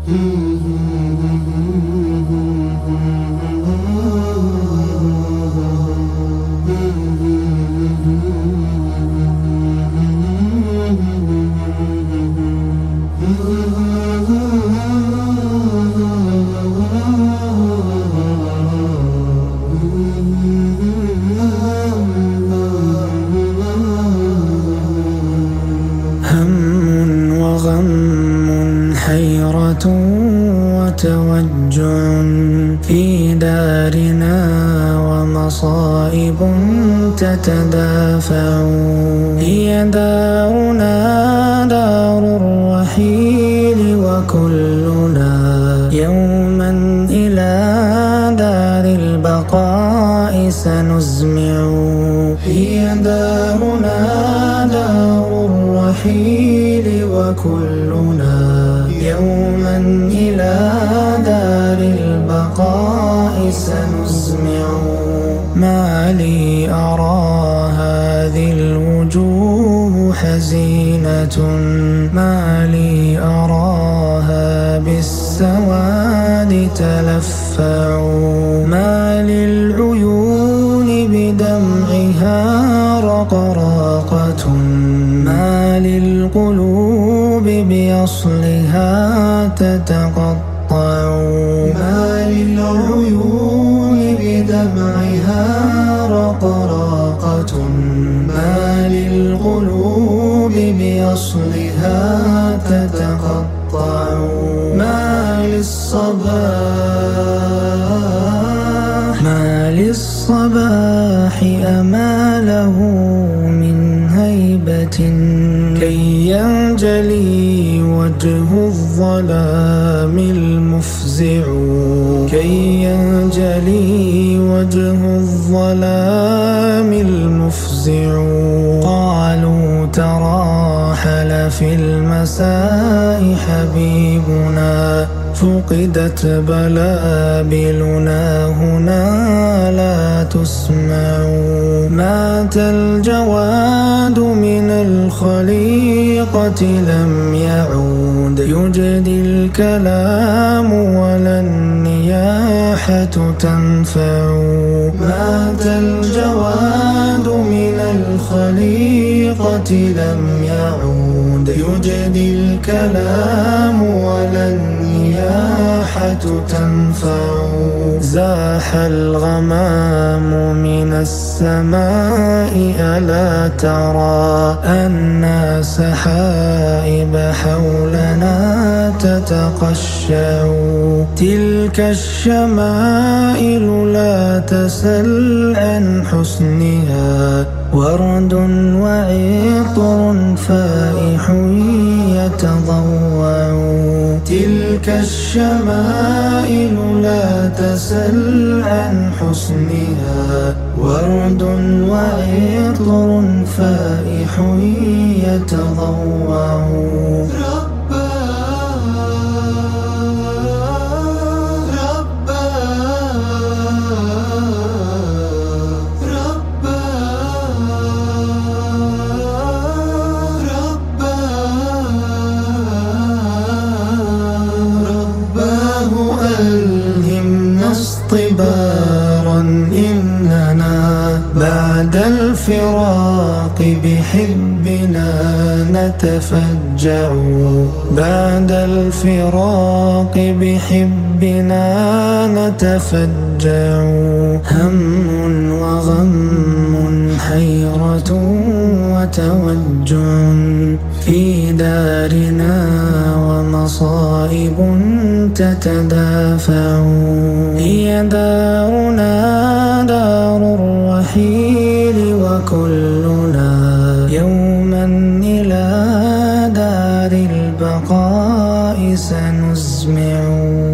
هم وغم حيرة وتوجع في دارنا ومصائب تتدافع. هي دارنا دار الرحيل وكلنا يوما إلى دار البقاء سنزمع. هي دارنا دار الرحيل وكلنا يوما إلى دار البقاء سنزمع. ما لي أرى هذه الوجوه حزينة، ما لي أراها بالسواد تلفع. ما للعيون بدمعها رقراقة، ما للقلوب بأصلها تتقطع. ما للعيون بدمعها رقراقة، ما للقلوب بأصلها تتقطع. ما للصباح أماله من هيبة، كي ينجلي وجه الظلام المفزع. كي ينجلي وجه الظلام المفزع. قالوا تراحل في المساء حبيبنا، فقدت بلابلنا هنا لا تسمع. مات الجواد من الخليقة لم يعود، يجدي الكلام ولا النياحة تنفع. مات الجواد من الخليقة لم يعود، يجدي الكلام ولا النياحة تنفع. زاح الغمام من السماء، ألا ترى أن سحائب حولنا تتقشع. تلك الشمائل لا تسل عن حسنها، ورد وعطر فائح يتضوع. تلك الشمائل لا تسل عن حسنها، ورد وعطر فائح يتضوع. ألهمنا اصطبارا إننا بعد الفراق بحبنا نتفجع. بعد الفراق بحبنا نتفجع. هم وغم حيرة وتوجع في دارنا ومصائب تتدافع. هي دارنا دار الرحيل وكلنا يوما إلى دار البقاء سنزمع.